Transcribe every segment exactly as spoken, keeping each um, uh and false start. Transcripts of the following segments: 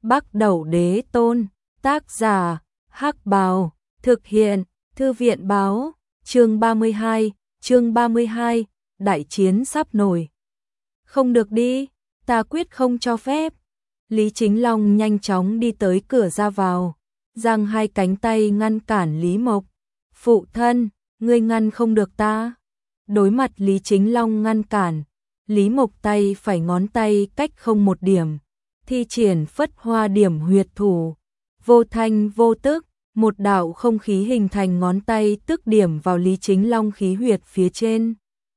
Bắc Đẩu Đế Tôn, tác giả, Hắc Bào, thực hiện, Thư viện báo, chương ba mươi hai, chương ba mươi hai, đại chiến sắp nổi. Không được đi, ta quyết không cho phép. Lý Chính Long nhanh chóng đi tới cửa ra vào, giang hai cánh tay ngăn cản Lý Mộc. Phụ thân, ngươi ngăn không được ta. Đối mặt Lý Chính Long ngăn cản, Lý Mộc tay phải ngón tay cách không một điểm, thi triển Phất Hoa Điểm Huyệt Thủ, vô thanh vô tức, một đạo không khí hình thành ngón tay tức điểm vào Lý Chính Long khí huyệt phía trên.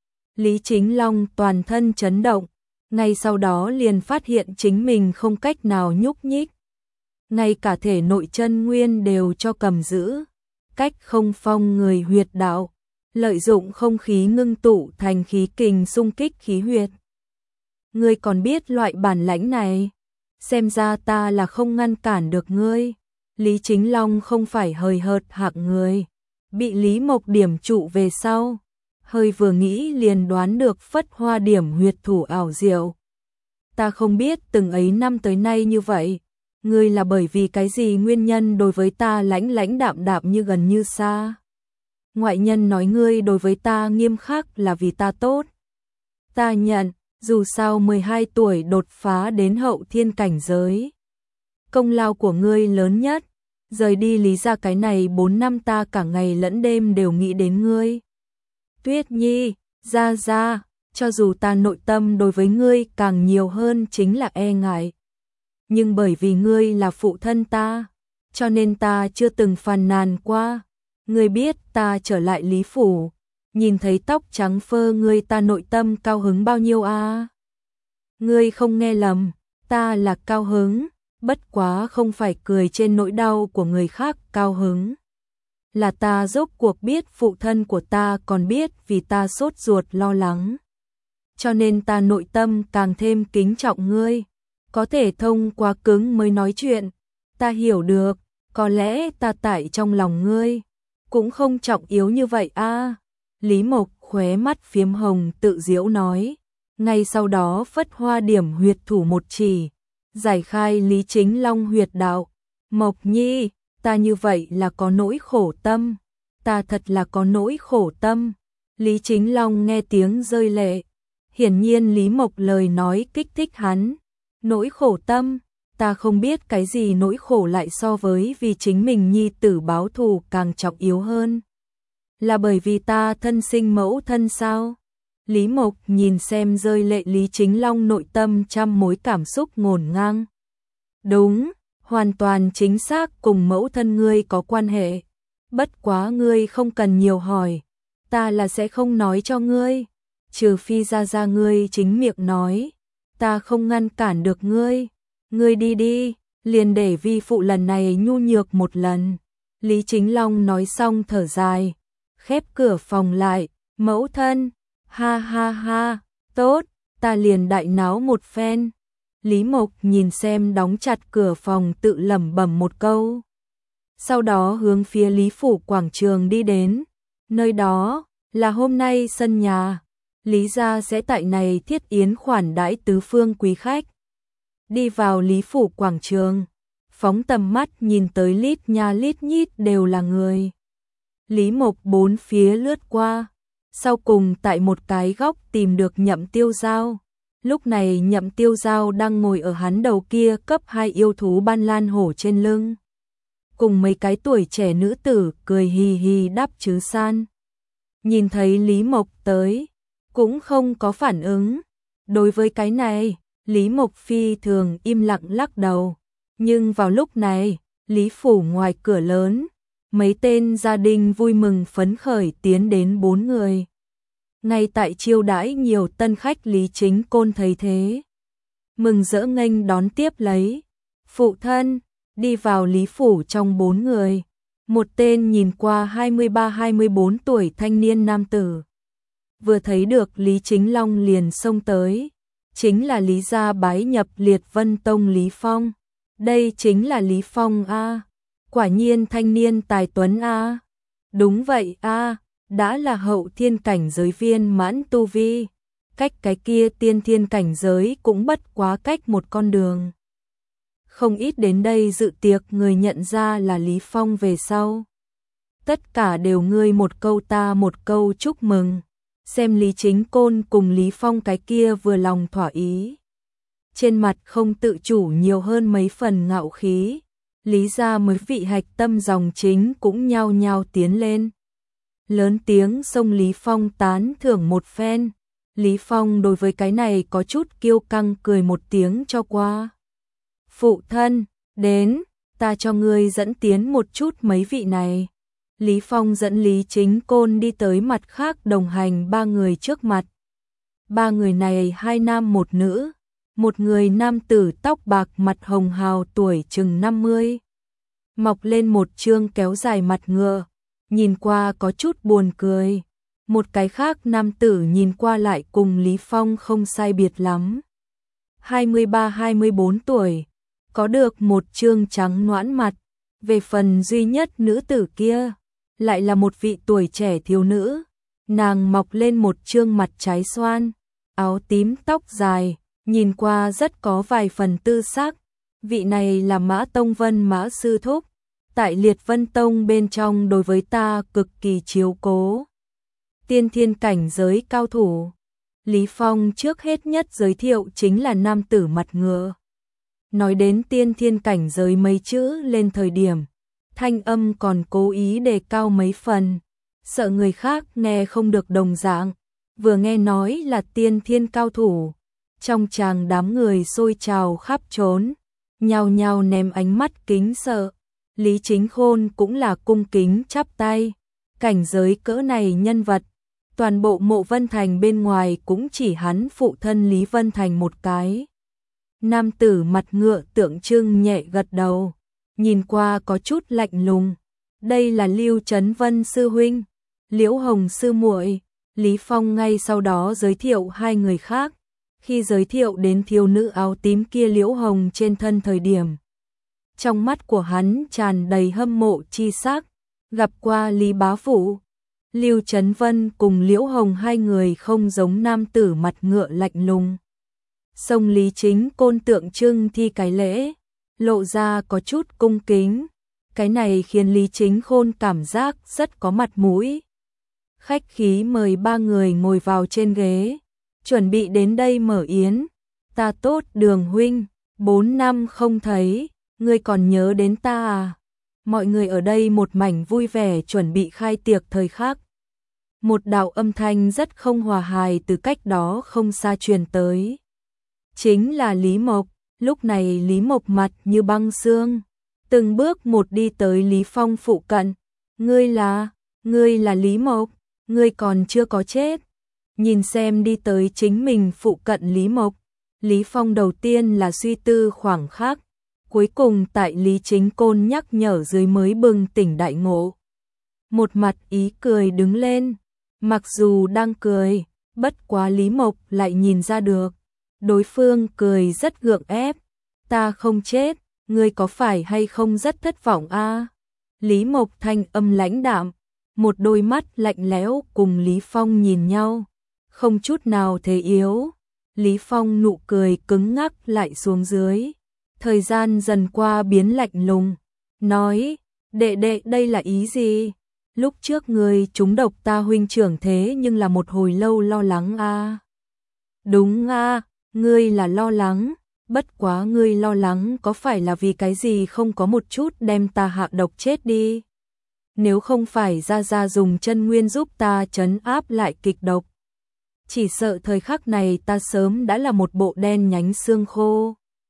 Lý Chính Long toàn thân chấn động, ngay sau đó liền phát hiện chính mình không cách nào nhúc nhích. Ngay cả thể nội chân nguyên đều cho cầm giữ, cách không phong người huyệt đạo, lợi dụng không khí ngưng tụ thành khí kình xung kích khí huyệt. Ngươi còn biết loại bản lãnh này, xem ra ta là không ngăn cản được ngươi. Lý Chính Long không phải hời hợt hạng người, bị Lý Mộc điểm trụ về sau, hơi vừa nghĩ liền đoán được Phất Hoa Điểm Huyệt Thủ ảo diệu. Ta không biết từng ấy năm tới nay như vậy, ngươi là bởi vì cái gì nguyên nhân đối với ta lãnh lãnh đạm đạm như gần như xa. Ngoại nhân nói ngươi đối với ta nghiêm khắc là vì ta tốt. Ta nhận, dù sao mười hai tuổi đột phá đến hậu thiên cảnh giới. Công lao của ngươi lớn nhất, rời đi Lý gia cái này bốn năm ta cả ngày lẫn đêm đều nghĩ đến ngươi. Tuyết Nhi, gia gia, cho dù ta nội tâm đối với ngươi càng nhiều hơn chính là e ngại. Nhưng bởi vì ngươi là phụ thân ta, cho nên ta chưa từng phàn nàn qua. Ngươi biết ta trở lại Lý phủ, nhìn thấy tóc trắng phơ ngươi ta nội tâm cao hứng bao nhiêu à? Ngươi không nghe lầm, ta là cao hứng, bất quá không phải cười trên nỗi đau của người khác cao hứng. Là ta rốt cuộc biết phụ thân của ta còn biết vì ta sốt ruột lo lắng. Cho nên ta nội tâm càng thêm kính trọng ngươi, có thể thông qua cứng mới nói chuyện. Ta hiểu được, có lẽ ta tại trong lòng ngươi cũng không trọng yếu như vậy a. À. Lý Mộc khóe mắt phiếm hồng tự giễu nói, ngay sau đó Phất Hoa Điểm Huyệt Thủ một chỉ, giải khai Lý Chính Long huyệt đạo. Mộc Nhi, ta như vậy là có nỗi khổ tâm, ta thật là có nỗi khổ tâm. Lý Chính Long nghe tiếng rơi lệ, hiển nhiên Lý Mộc lời nói kích thích hắn. Nỗi khổ tâm, ta không biết cái gì nỗi khổ lại so với vì chính mình nhi tử báo thù càng trọng yếu hơn. Là bởi vì ta thân sinh mẫu thân sao? Lý Mộc nhìn xem rơi lệ Lý Chính Long nội tâm trăm mối cảm xúc ngổn ngang. Đúng, hoàn toàn chính xác cùng mẫu thân ngươi có quan hệ. Bất quá ngươi không cần nhiều hỏi, ta là sẽ không nói cho ngươi. Trừ phi ra ra ngươi chính miệng nói, ta không ngăn cản được ngươi. Ngươi đi đi, liền để vi phụ lần này nhu nhược một lần. Lý Chính Long nói xong thở dài, khép cửa phòng lại. Mẫu thân, ha ha ha, tốt, ta liền đại náo một phen. Lý Mộc nhìn xem đóng chặt cửa phòng tự lẩm bẩm một câu. Sau đó hướng phía Lý phủ quảng trường đi đến. Nơi đó là hôm nay sân nhà, Lý gia sẽ tại này thiết yến khoản đãi tứ phương quý khách. Đi vào Lý phủ quảng trường, phóng tầm mắt nhìn tới lít nha lít nhít đều là người. Lý Mộc bốn phía lướt qua, sau cùng tại một cái góc tìm được Nhậm Tiêu Giao. Lúc này Nhậm Tiêu Giao đang ngồi ở hắn đầu kia cấp hai yêu thú ban lan hổ trên lưng. Cùng mấy cái tuổi trẻ nữ tử cười hì hì đắp chứ san. Nhìn thấy Lý Mộc tới, cũng không có phản ứng. Đối với cái này, Lý Mộc phi thường im lặng lắc đầu. Nhưng vào lúc này, Lý phủ ngoài cửa lớn, mấy tên gia đình vui mừng phấn khởi tiến đến bốn người. Ngay tại chiêu đãi nhiều tân khách Lý Chính Côn thấy thế, mừng rỡ nghênh đón tiếp lấy. Phụ thân, đi vào Lý phủ trong bốn người, một tên nhìn qua hai mươi ba hai mươi bốn tuổi thanh niên nam tử. Vừa thấy được Lý Chính Long liền xông tới, chính là Lý gia bái nhập Liệt Vân Tông Lý Phong. Đây chính là Lý Phong a, quả nhiên thanh niên tài tuấn a. Đúng vậy a, đã là hậu thiên cảnh giới viên mãn tu vi, cách cái kia tiên thiên cảnh giới cũng bất quá cách một con đường. Không ít đến đây dự tiệc người nhận ra là Lý Phong về sau. Tất cả đều ngươi một câu ta một câu chúc mừng. Xem Lý Chính Côn cùng Lý Phong cái kia vừa lòng thỏa ý. Trên mặt không tự chủ nhiều hơn mấy phần ngạo khí. Lý gia mới vị hạch tâm dòng chính cũng nhao nhao tiến lên. Lớn tiếng xông Lý Phong tán thưởng một phen. Lý Phong đối với cái này có chút kiêu căng cười một tiếng cho qua. Phụ thân, đến, ta cho ngươi dẫn tiến một chút mấy vị này. Lý Phong dẫn Lý Chính Côn đi tới mặt khác đồng hành ba người trước mặt. Ba người này hai nam một nữ. Một người nam tử tóc bạc mặt hồng hào tuổi chừng năm mươi. Mọc lên một trương kéo dài mặt ngựa. Nhìn qua có chút buồn cười. Một cái khác nam tử nhìn qua lại cùng Lý Phong không sai biệt lắm. hai mươi ba hai mươi bốn tuổi. Có được một trương trắng nõn mặt. Về phần duy nhất nữ tử kia. Lại là một vị tuổi trẻ thiếu nữ. Nàng mọc lên một trương mặt trái xoan. Áo tím tóc dài. Nhìn qua rất có vài phần tư sắc. Vị này là Mã Tông Vân Mã Sư Thúc. Tại Liệt Vân Tông bên trong đối với ta cực kỳ chiếu cố. Tiên thiên cảnh giới cao thủ. Lý Phong trước hết nhất giới thiệu chính là nam tử mặt ngựa. Nói đến tiên thiên cảnh giới mấy chữ lên thời điểm. Thanh âm còn cố ý đề cao mấy phần. Sợ người khác nghe không được đồng dạng. Vừa nghe nói là tiên thiên cao thủ. Trong tràng đám người xôi trào khắp trốn. Nhao nhao ném ánh mắt kính sợ. Lý Chính Khôn cũng là cung kính chắp tay. Cảnh giới cỡ này nhân vật. Toàn bộ Mộ Vân Thành bên ngoài cũng chỉ hắn phụ thân Lý Vân Thành một cái. Nam tử mặt ngựa tượng trưng nhẹ gật đầu. Nhìn qua có chút lạnh lùng. Đây là Lưu Trấn Vân sư huynh, Liễu Hồng sư muội. Lý Phong ngay sau đó giới thiệu hai người khác. Khi giới thiệu đến thiếu nữ áo tím kia Liễu Hồng trên thân thời điểm. Trong mắt của hắn tràn đầy hâm mộ chi sắc. Gặp qua Lý Bá Phụ, Lưu Trấn Vân cùng Liễu Hồng hai người không giống nam tử mặt ngựa lạnh lùng. Song Lý Chính Côn tượng trưng thi cái lễ, lộ ra có chút cung kính. Cái này khiến Lý Chính Khôn cảm giác rất có mặt mũi. Khách khí mời ba người ngồi vào trên ghế, chuẩn bị đến đây mở yến. Ta tốt Đường huynh, bốn năm không thấy, ngươi còn nhớ đến ta à? Mọi người ở đây một mảnh vui vẻ chuẩn bị khai tiệc thời khắc. Một đạo âm thanh rất không hòa hài từ cách đó không xa truyền tới. Chính là Lý Mộc. Lúc này Lý Mộc mặt như băng xương, từng bước một đi tới Lý Phong phụ cận. Ngươi là, ngươi là Lý Mộc, ngươi còn chưa có chết. Nhìn xem đi tới chính mình phụ cận Lý Mộc, Lý Phong đầu tiên là suy tư khoảng khắc, cuối cùng tại Lý Chính Côn nhắc nhở dưới mới bừng tỉnh đại ngộ. Một mặt ý cười đứng lên, mặc dù đang cười, bất quá Lý Mộc lại nhìn ra được. Đối phương cười rất gượng ép. Ta không chết, ngươi có phải hay không rất thất vọng a? Lý Mộc thanh âm lãnh đạm, một đôi mắt lạnh lẽo cùng Lý Phong nhìn nhau, không chút nào thế yếu. Lý Phong nụ cười cứng ngắc lại xuống dưới. Thời gian dần qua biến lạnh lùng, nói, đệ đệ đây là ý gì? Lúc trước ngươi trúng độc ta huynh trưởng thế nhưng là một hồi lâu lo lắng a. Đúng a. Ngươi là lo lắng, bất quá ngươi lo lắng có phải là vì cái gì không có một chút đem ta hạ độc chết đi. Nếu không phải Gia Gia dùng chân nguyên giúp ta trấn áp lại kịch độc. Chỉ sợ thời khắc này ta sớm đã là một bộ đen nhánh xương khô.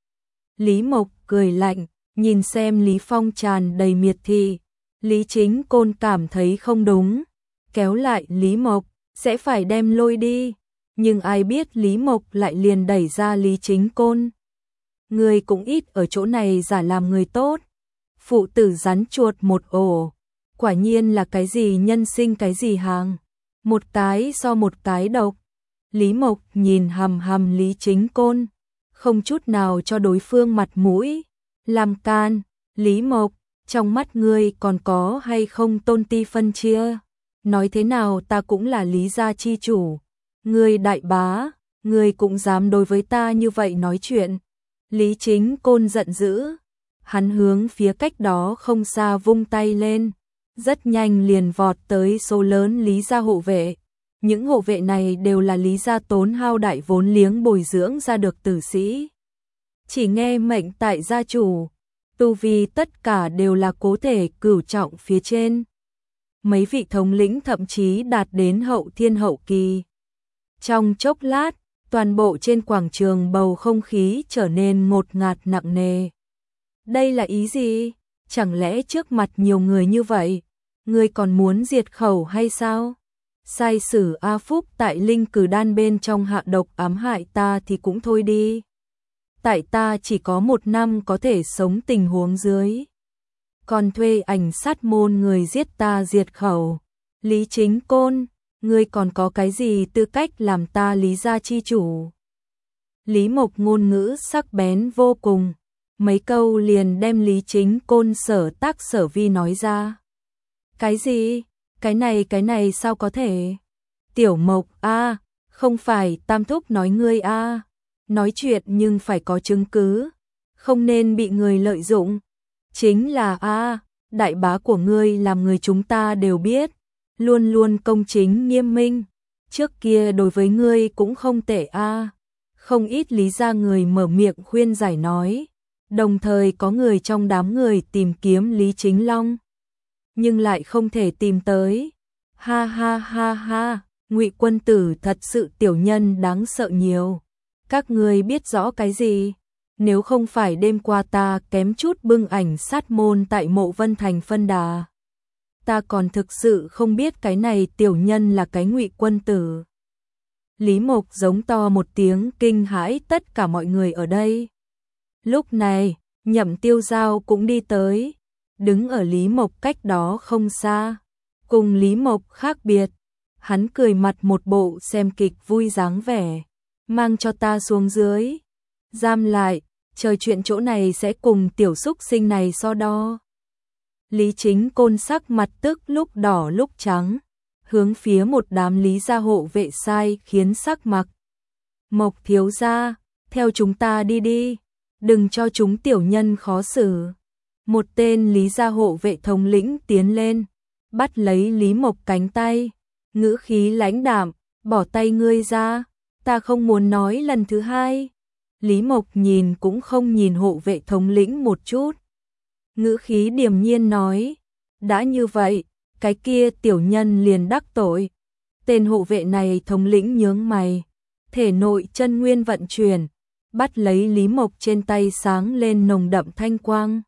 Lý Mộc cười lạnh, nhìn xem Lý Phong tràn đầy miệt thị. Lý Chính Côn cảm thấy không đúng, kéo lại Lý Mộc, sẽ phải đem lôi đi. Nhưng ai biết Lý Mộc lại liền đẩy ra Lý Chính Côn. Người cũng ít ở chỗ này giả làm người tốt. Phụ tử rắn chuột một ổ. Quả nhiên là cái gì nhân sinh cái gì hàng. Một cái so một cái độc. Lý Mộc nhìn hầm hầm Lý Chính Côn. Không chút nào cho đối phương mặt mũi. Làm can, Lý Mộc, trong mắt ngươi còn có hay không tôn ti phân chia. Nói thế nào ta cũng là Lý gia chi chủ. Ngươi đại bá, ngươi cũng dám đối với ta như vậy nói chuyện. Lý Chính Côn giận dữ, hắn hướng phía cách đó không xa vung tay lên, rất nhanh liền vọt tới số lớn Lý gia hộ vệ. Những hộ vệ này đều là Lý gia tốn hao đại vốn liếng bồi dưỡng ra được tử sĩ. Chỉ nghe mệnh tại gia chủ, tu vi tất cả đều là cố thể cửu trọng phía trên. Mấy vị thống lĩnh thậm chí đạt đến hậu thiên hậu kỳ. Trong chốc lát, toàn bộ trên quảng trường bầu không khí trở nên ngột ngạt nặng nề. Đây là ý gì? Chẳng lẽ trước mặt nhiều người như vậy, ngươi còn muốn diệt khẩu hay sao? Sai sử A Phúc tại linh cử đan bên trong hạ độc ám hại ta thì cũng thôi đi. Tại ta chỉ có một năm có thể sống tình huống dưới. Còn thuê ảnh sát môn người giết ta diệt khẩu. Lý Chính Côn, ngươi còn có cái gì tư cách làm ta Lý gia chi chủ? Lý Mộc ngôn ngữ sắc bén vô cùng, mấy câu liền đem Lý Chính Côn sở tác sở vi nói ra. Cái gì? Cái này cái này sao có thể? Tiểu Mộc a, không phải Tam Thúc nói ngươi a, nói chuyện nhưng phải có chứng cứ, không nên bị người lợi dụng. Chính là a, đại bá của ngươi làm người chúng ta đều biết, luôn luôn công chính nghiêm minh, trước kia đối với ngươi cũng không tệ a. Không ít Lý gia người mở miệng khuyên giải nói, đồng thời có người trong đám người tìm kiếm Lý Chính Long, nhưng lại không thể tìm tới. Ha ha ha ha, Ngụy quân tử thật sự tiểu nhân đáng sợ nhiều. Các ngươi biết rõ cái gì? Nếu không phải đêm qua ta kém chút bưng ảnh sát môn tại Mộ Vân Thành phân đà, ta còn thực sự không biết cái này tiểu nhân là cái Ngụy quân tử. Lý Mộc giống to một tiếng kinh hãi tất cả mọi người ở đây. Lúc này, Nhậm Tiêu Giao cũng đi tới, đứng ở Lý Mộc cách đó không xa. Cùng Lý Mộc khác biệt, hắn cười mặt một bộ xem kịch vui dáng vẻ. Mang cho ta xuống dưới, giam lại, trời chuyện chỗ này sẽ cùng tiểu xúc sinh này so đo. Lý Chính Côn sắc mặt tức lúc đỏ lúc trắng, hướng phía một đám Lý gia hộ vệ sai khiến sắc mặt. Mộc thiếu gia, theo chúng ta đi đi, đừng cho chúng tiểu nhân khó xử. Một tên Lý gia hộ vệ thống lĩnh tiến lên, bắt lấy Lý Mộc cánh tay, ngữ khí lãnh đạm, bỏ tay ngươi ra, ta không muốn nói lần thứ hai. Lý Mộc nhìn cũng không nhìn hộ vệ thống lĩnh một chút, ngữ khí điềm nhiên nói, đã như vậy, cái kia tiểu nhân liền đắc tội. Tên hộ vệ này thống lĩnh nhướng mày, thể nội chân nguyên vận chuyển, bắt lấy Lý Mộc trên tay sáng lên nồng đậm thanh quang.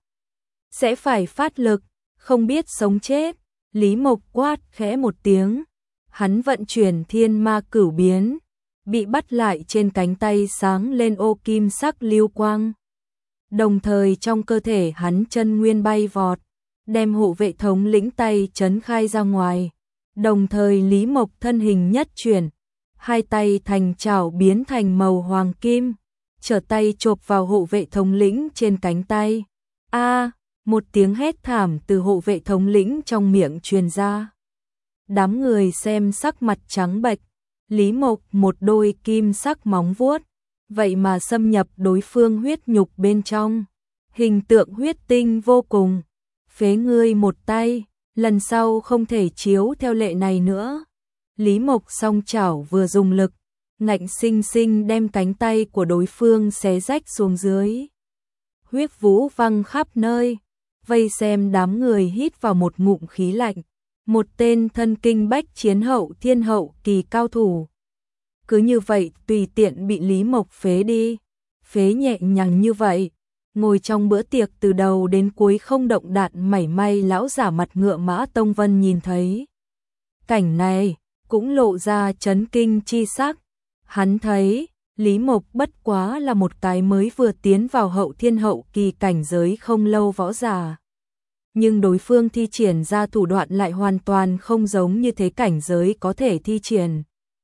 Sẽ phải phát lực, không biết sống chết. Lý Mộc quát khẽ một tiếng, hắn vận chuyển thiên ma cửu biến, bị bắt lại trên cánh tay sáng lên ô kim sắc lưu quang. Đồng thời trong cơ thể hắn chân nguyên bay vọt, đem hộ vệ thống lĩnh tay chấn khai ra ngoài. Đồng thời Lý Mộc thân hình nhất chuyển, hai tay thành chảo biến thành màu hoàng kim, trở tay chộp vào hộ vệ thống lĩnh trên cánh tay. A, một tiếng hét thảm từ hộ vệ thống lĩnh trong miệng truyền ra. Đám người xem sắc mặt trắng bệch, Lý Mộc một đôi kim sắc móng vuốt, vậy mà xâm nhập đối phương huyết nhục bên trong. Hình tượng huyết tinh vô cùng, phế ngươi một tay, lần sau không thể chiếu theo lệ này nữa. Lý Mộc song chảo vừa dùng lực, ngạnh sinh sinh đem cánh tay của đối phương xé rách xuống dưới. Huyết vũ văng khắp nơi, vây xem đám người hít vào một ngụm khí lạnh. Một tên thân kinh bách chiến hậu thiên hậu kỳ cao thủ, cứ như vậy tùy tiện bị Lý Mộc phế đi. Phế nhẹ nhàng như vậy, ngồi trong bữa tiệc từ đầu đến cuối không động đạn mảy may. Lão giả mặt ngựa Mã Tông Vân nhìn thấy cảnh này, cũng lộ ra chấn kinh chi sắc. Hắn thấy, Lý Mộc bất quá là một cái mới vừa tiến vào hậu thiên hậu kỳ cảnh giới không lâu võ giả. Nhưng đối phương thi triển ra thủ đoạn lại hoàn toàn không giống như thế cảnh giới có thể thi triển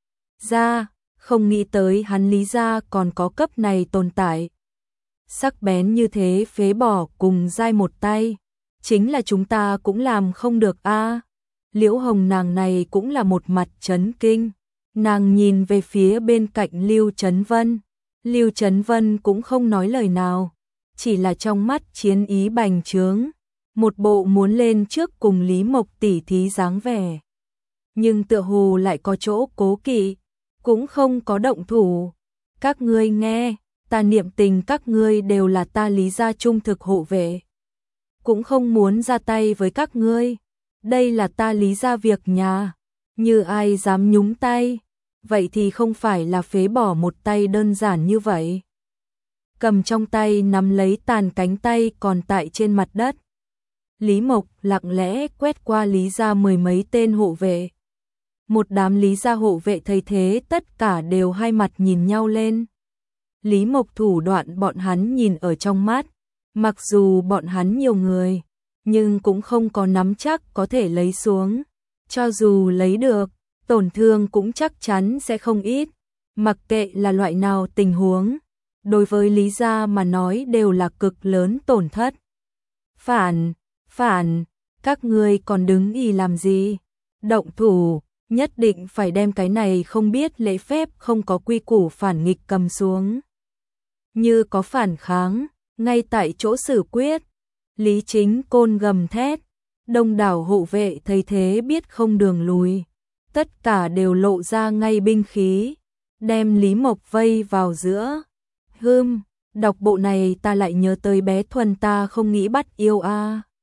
ra, không nghĩ tới hắn Lý gia còn có cấp này tồn tại. Sắc bén như thế phế bỏ cùng dai một tay, chính là chúng ta cũng làm không được a. À. Liễu Hồng nàng này cũng là một mặt chấn kinh, nàng nhìn về phía bên cạnh Lưu Chấn Vân, Lưu Chấn Vân cũng không nói lời nào, chỉ là trong mắt chiến ý bành trướng, một bộ muốn lên trước cùng Lý Mộc tỉ thí dáng vẻ. Nhưng tựa hồ lại có chỗ cố kỵ, cũng không có động thủ. Các ngươi nghe, ta niệm tình các ngươi đều là ta Lý gia trung thực hộ vệ. Cũng không muốn ra tay với các ngươi, đây là ta Lý gia việc nhà, như ai dám nhúng tay, vậy thì không phải là phế bỏ một tay đơn giản như vậy. Cầm trong tay nắm lấy tàn cánh tay còn tại trên mặt đất. Lý Mộc lặng lẽ quét qua Lý gia mười mấy tên hộ vệ. Một đám Lý gia hộ vệ thấy thế tất cả đều hai mặt nhìn nhau lên. Lý Mộc thủ đoạn bọn hắn nhìn ở trong mắt, mặc dù bọn hắn nhiều người, nhưng cũng không có nắm chắc có thể lấy xuống. Cho dù lấy được, tổn thương cũng chắc chắn sẽ không ít, mặc kệ là loại nào tình huống. Đối với Lý gia mà nói đều là cực lớn tổn thất. Phản, phản, các ngươi còn đứng ì làm gì? Động thủ, nhất định phải đem cái này không biết lễ phép không có quy củ phản nghịch cầm xuống. Như có phản kháng, ngay tại chỗ xử quyết. Lý Chính Côn gầm thét, đông đảo hộ vệ thấy thế biết không đường lùi, tất cả đều lộ ra ngay binh khí, đem Lý Mộc vây vào giữa. Hừm, đọc bộ này ta lại nhớ tới bé Thuần ta không nghĩ bắt yêu a. À.